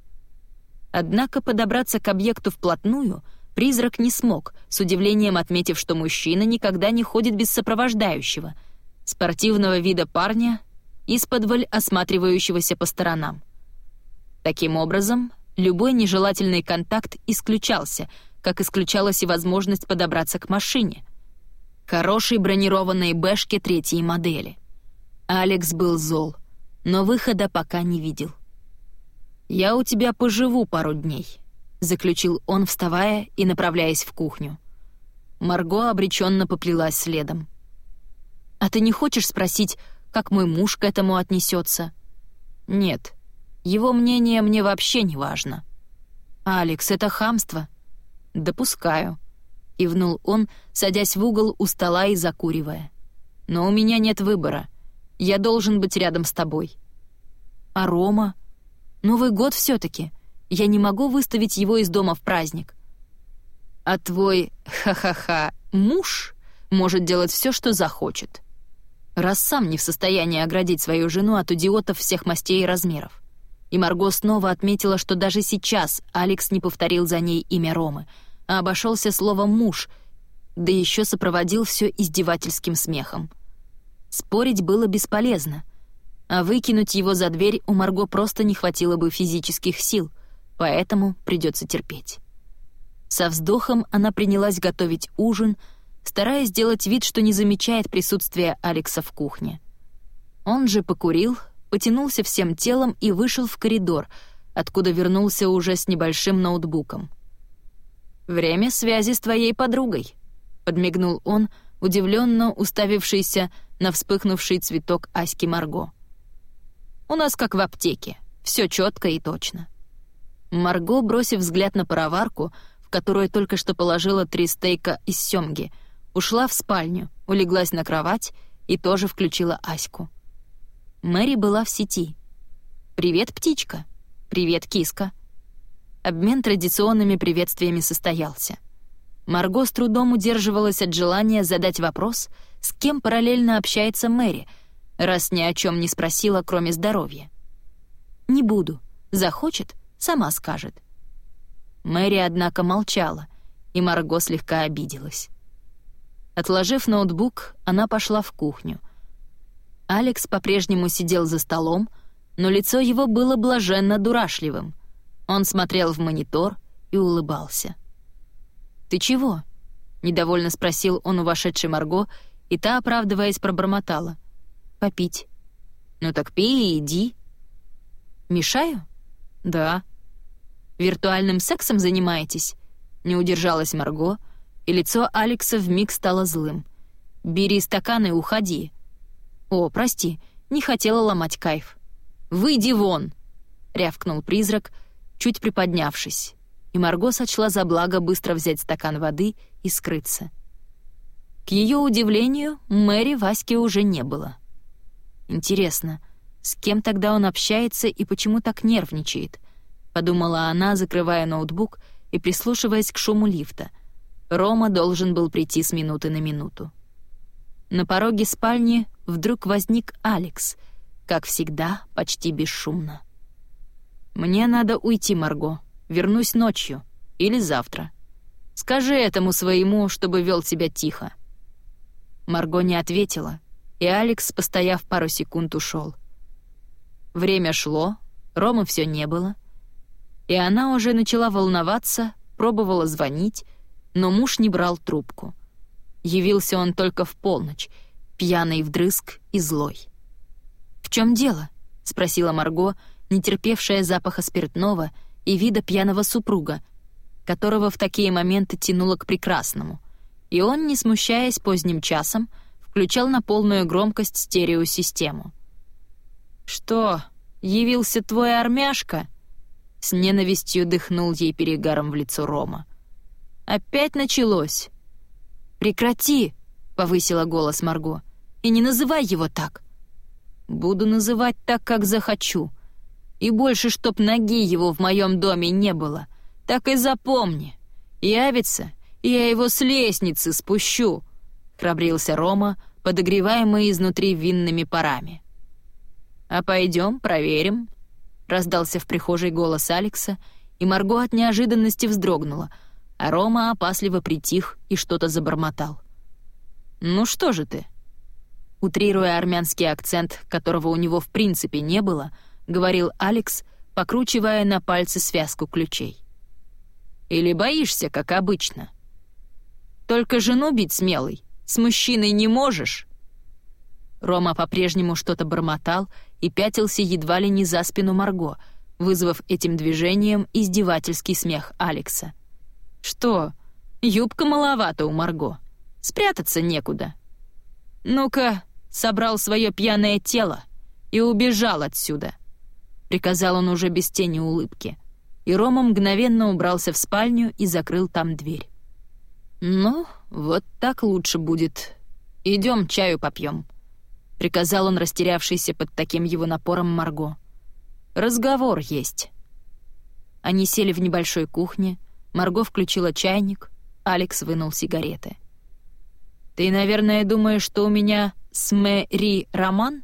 Однако подобраться к объекту вплотную призрак не смог, с удивлением отметив, что мужчина никогда не ходит без сопровождающего, спортивного вида парня, исподволь осматривающегося по сторонам. Таким образом, любой нежелательный контакт исключался, как исключалась и возможность подобраться к машине. Хорошей бронированной бэшке третьей модели. Алекс был зол, но выхода пока не видел. «Я у тебя поживу пару дней», — заключил он, вставая и направляясь в кухню. Марго обреченно поплелась следом. «А ты не хочешь спросить, как мой муж к этому отнесется?» «Нет, его мнение мне вообще не важно». «Алекс, это хамство». «Допускаю», — кивнул он, садясь в угол у стола и закуривая. «Но у меня нет выбора. Я должен быть рядом с тобой». «А Рома? Новый год все-таки. Я не могу выставить его из дома в праздник». «А твой, ха-ха-ха, муж может делать все, что захочет, раз сам не в состоянии оградить свою жену от идиотов всех мастей и размеров». И Марго снова отметила, что даже сейчас Алекс не повторил за ней имя Ромы, а обошелся словом «муж», да еще сопроводил все издевательским смехом. Спорить было бесполезно, а выкинуть его за дверь у Марго просто не хватило бы физических сил, поэтому придется терпеть. Со вздохом она принялась готовить ужин, стараясь сделать вид, что не замечает присутствия Алекса в кухне. Он же покурил, потянулся всем телом и вышел в коридор, откуда вернулся уже с небольшим ноутбуком. «Время связи с твоей подругой», — подмигнул он, удивленно уставившийся на вспыхнувший цветок Аськи Марго. «У нас как в аптеке, все четко и точно». Марго, бросив взгляд на пароварку, в которую только что положила три стейка из сёмги, ушла в спальню, улеглась на кровать и тоже включила Аську. Мэри была в сети. «Привет, птичка! Привет, киска!» Обмен традиционными приветствиями состоялся. Марго с трудом удерживалась от желания задать вопрос, с кем параллельно общается Мэри, раз ни о чем не спросила, кроме здоровья. «Не буду. Захочет — сама скажет». Мэри, однако, молчала, и Марго слегка обиделась. Отложив ноутбук, она пошла в кухню. Алекс по-прежнему сидел за столом, но лицо его было блаженно дурашливым. Он смотрел в монитор и улыбался. «Ты чего?» — недовольно спросил он у вошедшей Марго, и та, оправдываясь, пробормотала. «Попить». «Ну так пей и иди». «Мешаю?» «Да». «Виртуальным сексом занимаетесь?» — не удержалась Марго, и лицо Алекса вмиг стало злым. «Бери стакан и уходи». «О, прости, не хотела ломать кайф». «Выйди вон!» — рявкнул призрак, чуть приподнявшись, и Марго сочла за благо быстро взять стакан воды и скрыться. К ее удивлению, Мэри Васьки уже не было. «Интересно, с кем тогда он общается и почему так нервничает?» — подумала она, закрывая ноутбук и прислушиваясь к шуму лифта. Рома должен был прийти с минуты на минуту. На пороге спальни вдруг возник Алекс, как всегда, почти бесшумно. «Мне надо уйти, Марго. Вернусь ночью. Или завтра. Скажи этому своему, чтобы вел себя тихо». Марго не ответила, и Алекс, постояв пару секунд, ушел. Время шло, Ромы все не было, и она уже начала волноваться, пробовала звонить, но муж не брал трубку. Явился он только в полночь, пьяный вдрызг и злой. «В чем дело?» — спросила Марго, не терпевшая запаха спиртного и вида пьяного супруга, которого в такие моменты тянуло к прекрасному, и он, не смущаясь поздним часом, включал на полную громкость стереосистему. «Что, явился твой армяшка?» — с ненавистью дыхнул ей перегаром в лицо Рома. «Опять началось?» «Прекрати!» — повысила голос Марго. «И не называй его так!» «Буду называть так, как захочу. И больше, чтоб ноги его в моем доме не было. Так и запомни. Явится, я его с лестницы спущу!» — храбрился Рома, подогреваемый изнутри винными парами. «А пойдем, проверим», — раздался в прихожей голос Алекса, и Марго от неожиданности вздрогнула, а Рома опасливо притих и что-то забормотал. «Ну что же ты?» Утрируя армянский акцент, которого у него в принципе не было, говорил Алекс, покручивая на пальце связку ключей. «Или боишься, как обычно? Только жену бить смелый, с мужчиной не можешь?» Рома по-прежнему что-то бормотал и пятился едва ли не за спину Марго, вызвав этим движением издевательский смех Алекса. «Что, юбка маловато у Марго? Спрятаться некуда. Ну-ка, собрал свое пьяное тело и убежал отсюда», — приказал он уже без тени улыбки, и Рома мгновенно убрался в спальню и закрыл там дверь. «Ну, вот так лучше будет. Идем чаю попьем», — приказал он растерявшийся под таким его напором Марго. «Разговор есть». Они сели в небольшой кухне, Марго включила чайник, Алекс вынул сигареты. «Ты, наверное, думаешь, что у меня с Мэри роман?»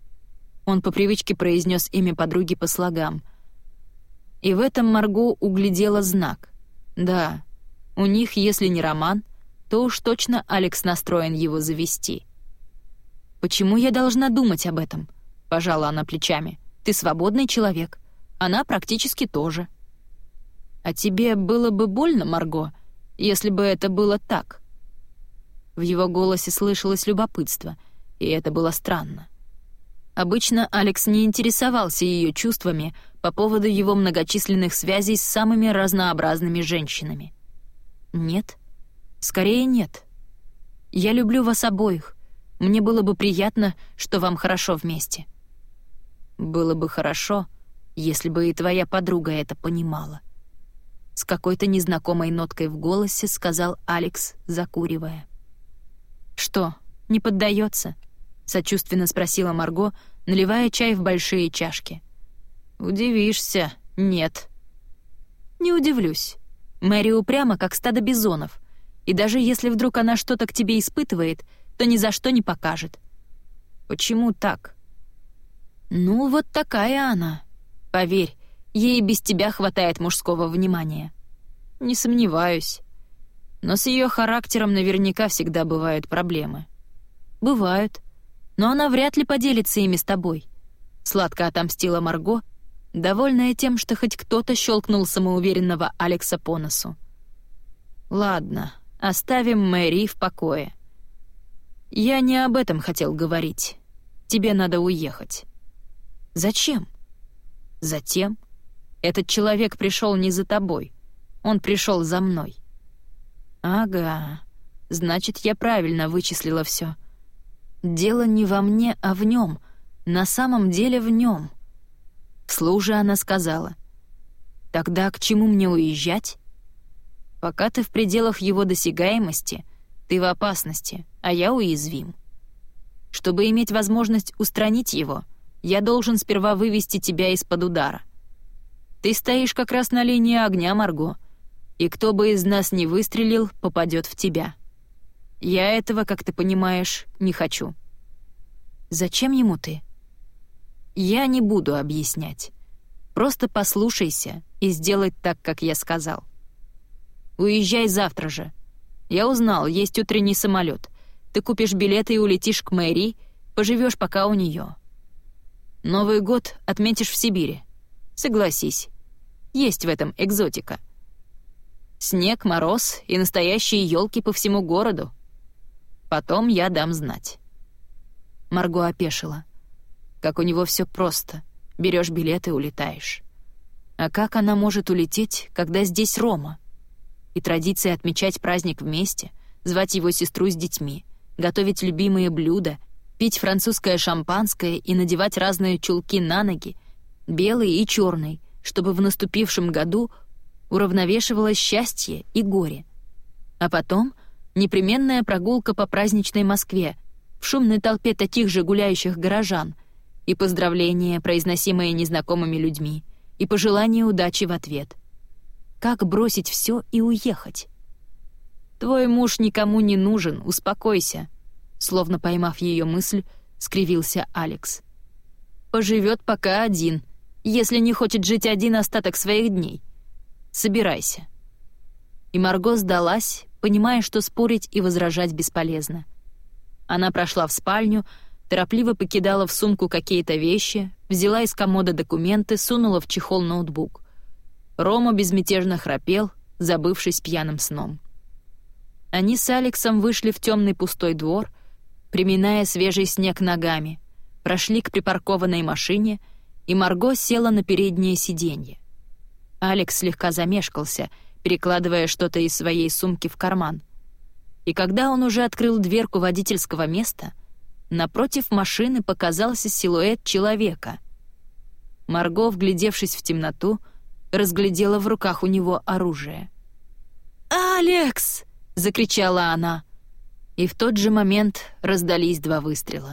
Он по привычке произнес имя подруги по слогам. И в этом Марго углядела знак. Да, У них, если не роман, то уж точно Алекс настроен его завести. «Почему я должна думать об этом?» — пожала она плечами. «Ты свободный человек. Она практически тоже». «А тебе было бы больно, Марго, если бы это было так?» В его голосе слышалось любопытство, и это было странно. Обычно Алекс не интересовался ее чувствами по поводу его многочисленных связей с самыми разнообразными женщинами. «Нет, скорее нет. Я люблю вас обоих. Мне было бы приятно, что вам хорошо вместе». «Было бы хорошо, если бы и твоя подруга это понимала», — с какой-то незнакомой ноткой в голосе сказал Алекс, закуривая. «Что, не поддается?» — сочувственно спросила Марго, наливая чай в большие чашки. «Удивишься, нет». «Не удивлюсь. Мэри упряма, как стадо бизонов, и даже если вдруг она что-то к тебе испытывает, то ни за что не покажет». «Почему так?» «Ну, вот такая она. Поверь, ей без тебя хватает мужского внимания». «Не сомневаюсь. Но с ее характером наверняка всегда бывают проблемы». «Бывают. Но она вряд ли поделится ими с тобой», — сладко отомстила Марго, довольная тем, что хоть кто-то щелкнул самоуверенного Алекса по носу. «Ладно, оставим Мэри в покое. Я не об этом хотел говорить. Тебе надо уехать». «Зачем?» «Затем. Этот человек пришел не за тобой. Он пришел за мной». «Ага. Значит, я правильно вычислила все. Дело не во мне, а в нем. На самом деле в нем». Вслух же она сказала: «Тогда к чему мне уезжать? Пока ты в пределах его досягаемости, ты в опасности, а я уязвим. Чтобы иметь возможность устранить его, я должен сперва вывести тебя из-под удара. Ты стоишь как раз на линии огня, Марго, и кто бы из нас не выстрелил, попадет в тебя. Я этого, как ты понимаешь, не хочу». «Зачем ему ты?» «Я не буду объяснять. Просто послушайся и сделай так, как я сказал. Уезжай завтра же. Я узнал, есть утренний самолет. Ты купишь билеты и улетишь к Мэри, поживешь пока у нее. Новый год отметишь в Сибири. Согласись, есть в этом экзотика. Снег, мороз и настоящие елки по всему городу. Потом я дам знать». Марго опешила. Как у него все просто. Берешь билет и улетаешь. А как она может улететь, когда здесь Рома? И традиция отмечать праздник вместе, звать его сестру с детьми, готовить любимые блюда, пить французское шампанское и надевать разные чулки на ноги, белый и черный, чтобы в наступившем году уравновешивалось счастье и горе. А потом непременная прогулка по праздничной Москве в шумной толпе таких же гуляющих горожан, и поздравления, произносимые незнакомыми людьми, и пожелания удачи в ответ. Как бросить все и уехать? «Твой муж никому не нужен, успокойся», словно поймав ее мысль, скривился Алекс. «Поживет пока один, если не хочет жить один остаток своих дней. Собирайся». И Марго сдалась, понимая, что спорить и возражать бесполезно. Она прошла в спальню, торопливо покидала в сумку какие-то вещи, взяла из комода документы, сунула в чехол ноутбук. Рома безмятежно храпел, забывшись пьяным сном. Они с Алексом вышли в темный пустой двор, приминая свежий снег ногами, прошли к припаркованной машине, и Марго села на переднее сиденье. Алекс слегка замешкался, перекладывая что-то из своей сумки в карман. И когда он уже открыл дверку водительского места, напротив машины показался силуэт человека. Марго, вглядевшись в темноту, разглядела в руках у него оружие. «Алекс!» — закричала она. И в тот же момент раздались два выстрела.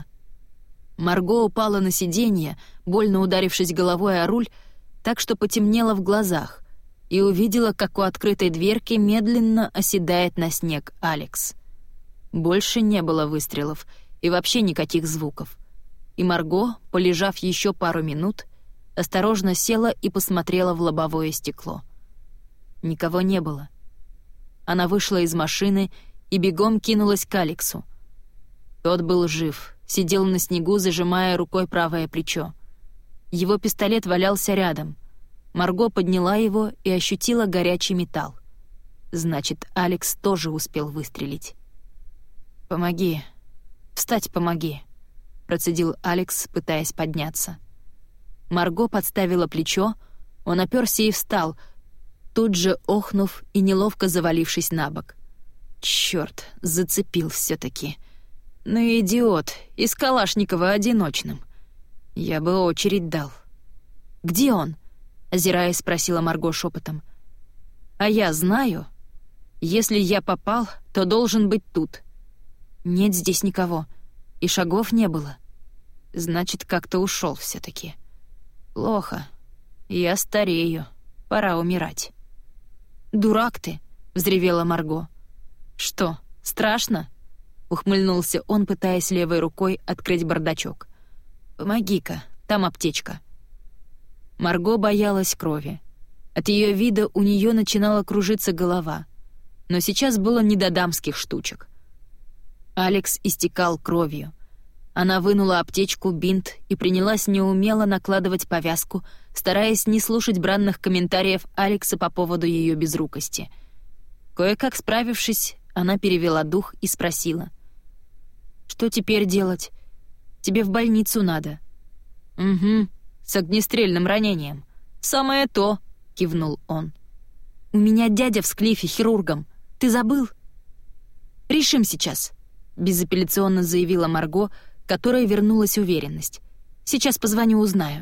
Марго упала на сиденье, больно ударившись головой о руль, так что потемнело в глазах, и увидела, как у открытой дверки медленно оседает на снег Алекс. Больше не было выстрелов и вообще никаких звуков. И Марго, полежав еще пару минут, осторожно села и посмотрела в лобовое стекло. Никого не было. она вышла из машины и бегом кинулась к Алексу. Тот был жив, сидел на снегу, зажимая рукой правое плечо. Его пистолет валялся рядом. Марго подняла его и ощутила горячий металл. Значит, Алекс тоже успел выстрелить. «Помоги. Встать помоги», — процедил Алекс, пытаясь подняться. Марго подставила плечо, он опёрся и встал, тут же охнув и неловко завалившись на бок. Чёрт, зацепил всё-таки. Ну идиот, из Калашникова одиночным. Я бы очередь дал. «Где он?» — озираясь, спросила Марго шепотом. «А я знаю. Если я попал, то должен быть тут. Нет здесь никого, и шагов не было. Значит, как-то ушел все-таки. Плохо. Я старею. Пора умирать». «Дурак ты!» — взревела Марго. «Что, страшно?» — ухмыльнулся он, пытаясь левой рукой открыть бардачок. «Помоги-ка, там аптечка». Марго боялась крови. От ее вида у нее начинала кружиться голова. Но сейчас было не до дамских штучек. Алекс истекал кровью. Она вынула аптечку, бинт и принялась неумело накладывать повязку, стараясь не слушать бранных комментариев Алекса по поводу ее безрукости. Кое-как справившись, она перевела дух и спросила. «Что теперь делать? Тебе в больницу надо». «Угу, с огнестрельным ранением. Самое то», — кивнул он. «У меня дядя в Склифе хирургом. Ты забыл?» «Решим сейчас», — безапелляционно заявила Марго, которой вернулась уверенность. «Сейчас позвоню, узнаю».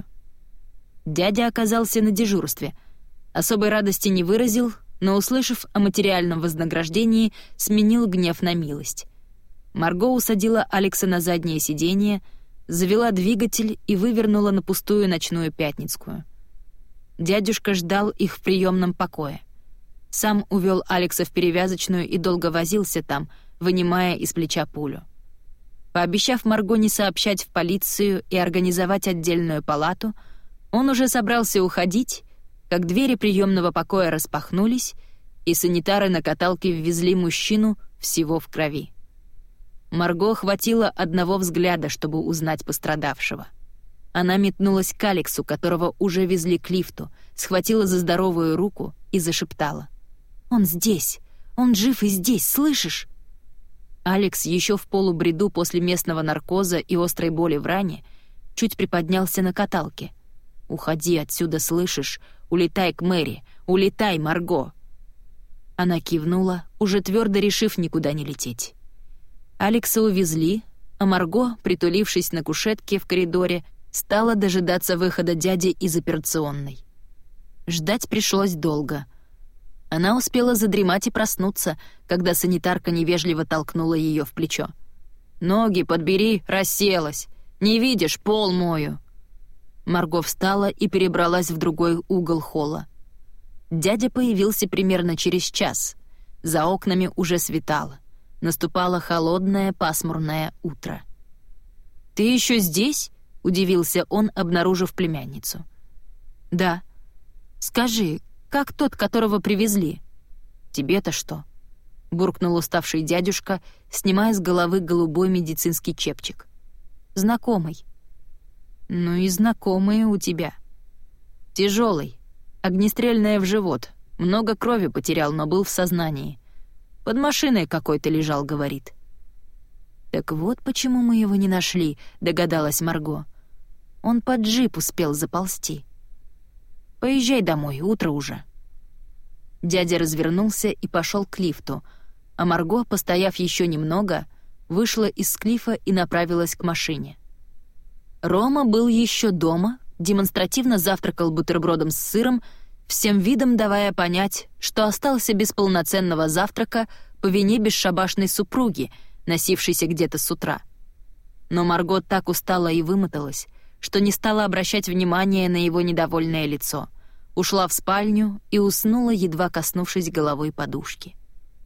Дядя оказался на дежурстве. Особой радости не выразил, но, услышав о материальном вознаграждении, сменил гнев на милость. Марго усадила Алекса на заднее сиденье, завела двигатель и вывернула на пустую ночную Пятницкую. Дядюшка ждал их в приемном покое. Сам увел Алекса в перевязочную и долго возился там, вынимая из плеча пулю. Пообещав Марго не сообщать в полицию и организовать отдельную палату, он уже собрался уходить, как двери приемного покоя распахнулись, и санитары на каталке ввезли мужчину всего в крови. Марго хватило одного взгляда, чтобы узнать пострадавшего. Она метнулась к Алексу, которого уже везли к лифту, схватила за здоровую руку и зашептала. «Он здесь! Он жив и здесь, слышишь?» Алекс, еще в полубреду после местного наркоза и острой боли в ране, чуть приподнялся на каталке. «Уходи отсюда, слышишь? Улетай к Мэри! Улетай, Марго!» Она кивнула, уже твердо решив никуда не лететь. Алекса увезли, а Марго, притулившись на кушетке в коридоре, стала дожидаться выхода дяди из операционной. Ждать пришлось долго. Она успела задремать и проснуться, когда санитарка невежливо толкнула ее в плечо. «Ноги подбери, расселась! Не видишь, пол мою!» Марго встала и перебралась в другой угол холла. Дядя появился примерно через час. За окнами уже светало. Наступало холодное пасмурное утро. «Ты еще здесь?» — удивился он, обнаружив племянницу. «Да. Скажи, как тот, которого привезли?» «Тебе-то что?» — буркнул уставший дядюшка, снимая с головы голубой медицинский чепчик. «Знакомый». «Ну и знакомые у тебя». «Тяжелый. Огнестрельное в живот. Много крови потерял, но был в сознании. Под машиной какой-то лежал, говорит». «Так вот почему мы его не нашли», — догадалась Марго. «Он под джип успел заползти». «Поезжай домой, утро уже». Дядя развернулся и пошел к лифту, а Марго, постояв еще немного, вышла из склифа и направилась к машине. Рома был еще дома, демонстративно завтракал бутербродом с сыром, всем видом давая понять, что остался без полноценного завтрака по вине бесшабашной супруги, носившейся где-то с утра. Но Марго так устала и вымоталась, что не стала обращать внимания на его недовольное лицо, ушла в спальню и уснула, едва коснувшись головой подушки.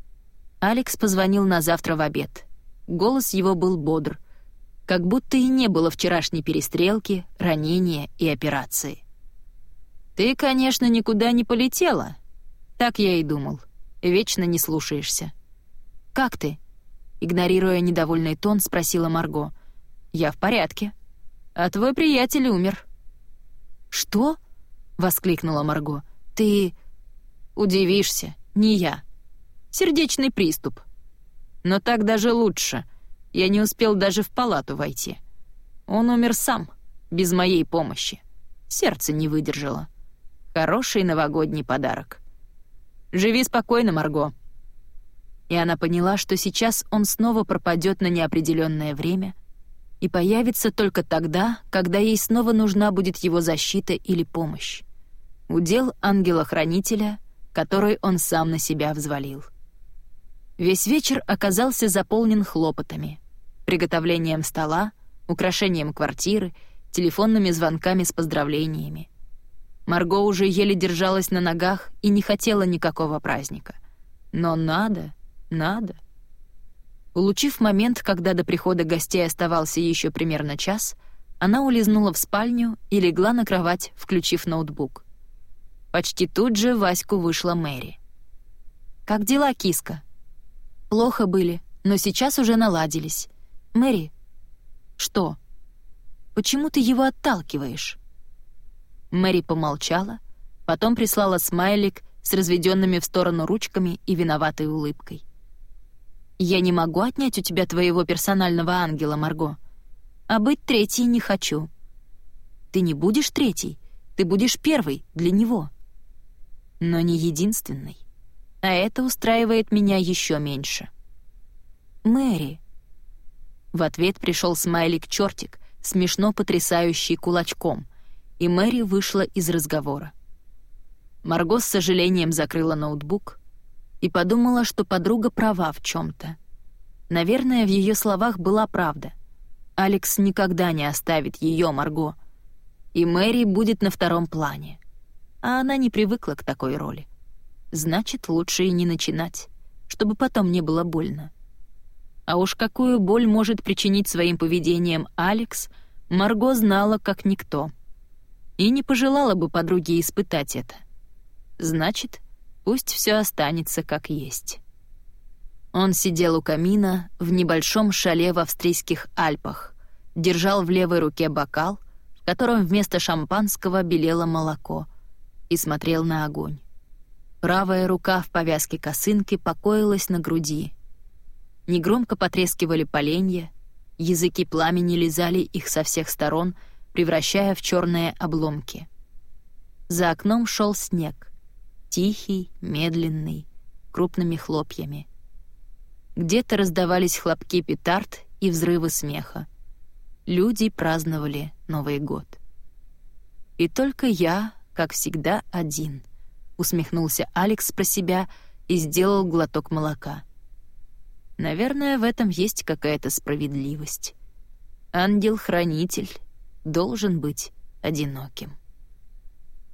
Алекс позвонил на завтра в обед. Голос его был бодр, как будто и не было вчерашней перестрелки, ранения и операции. «Ты, конечно, никуда не полетела. Так я и думал. Вечно не слушаешься». «Как ты?» — игнорируя недовольный тон, спросила Марго. «Я в порядке. А твой приятель умер». «Что?» — воскликнула Марго. «Ты...» «Удивишься, не я. Сердечный приступ. Но так даже лучше. Я не успел даже в палату войти. Он умер сам, без моей помощи. Сердце не выдержало. Хороший новогодний подарок. Живи спокойно, Марго». И она поняла, что сейчас он снова пропадет на неопределенное время и появится только тогда, когда ей снова нужна будет его защита или помощь. Удел ангела-хранителя, который он сам на себя взвалил. Весь вечер оказался заполнен хлопотами, приготовлением стола, украшением квартиры, телефонными звонками с поздравлениями. Марго уже еле держалась на ногах и не хотела никакого праздника. Но надо, надо. Улучив момент, когда до прихода гостей оставался еще примерно час, она улизнула в спальню и легла на кровать, включив ноутбук. Почти тут же в Ваську вышла Мэри. «Как дела, киска?» «Плохо были, но сейчас уже наладились. Мэри...» «Что? Почему ты его отталкиваешь?» Мэри помолчала, потом прислала смайлик с разведенными в сторону ручками и виноватой улыбкой. «Я не могу отнять у тебя твоего персонального ангела, Марго. А быть третьей не хочу». «Ты не будешь третьей, ты будешь первой для него». «Но не единственной. А это устраивает меня еще меньше». «Мэри...» В ответ пришел смайлик-чертик, смешно потрясающий кулачком, и Мэри вышла из разговора. Марго с сожалением закрыла ноутбук и подумала, что подруга права в чем-то. Наверное, в ее словах была правда. Алекс никогда не оставит ее, Марго, и Мэри будет на втором плане. А она не привыкла к такой роли. Значит, лучше и не начинать, чтобы потом не было больно. А уж какую боль может причинить своим поведением Алекс, Марго знала как никто. И не пожелала бы подруге испытать это. Значит, пусть все останется как есть. Он сидел у камина в небольшом шале в австрийских Альпах, держал в левой руке бокал, в котором вместо шампанского белело молоко, и смотрел на огонь. Правая рука в повязке косынки покоилась на груди. Негромко потрескивали поленья, языки пламени лизали их со всех сторон, превращая в черные обломки. За окном шел снег, тихий, медленный, крупными хлопьями. Где-то раздавались хлопки петард и взрывы смеха. Люди праздновали Новый год. И только я, как всегда, один, усмехнулся Алекс про себя и сделал глоток молока. Наверное, в этом есть какая-то справедливость. Ангел-хранитель должен быть одиноким.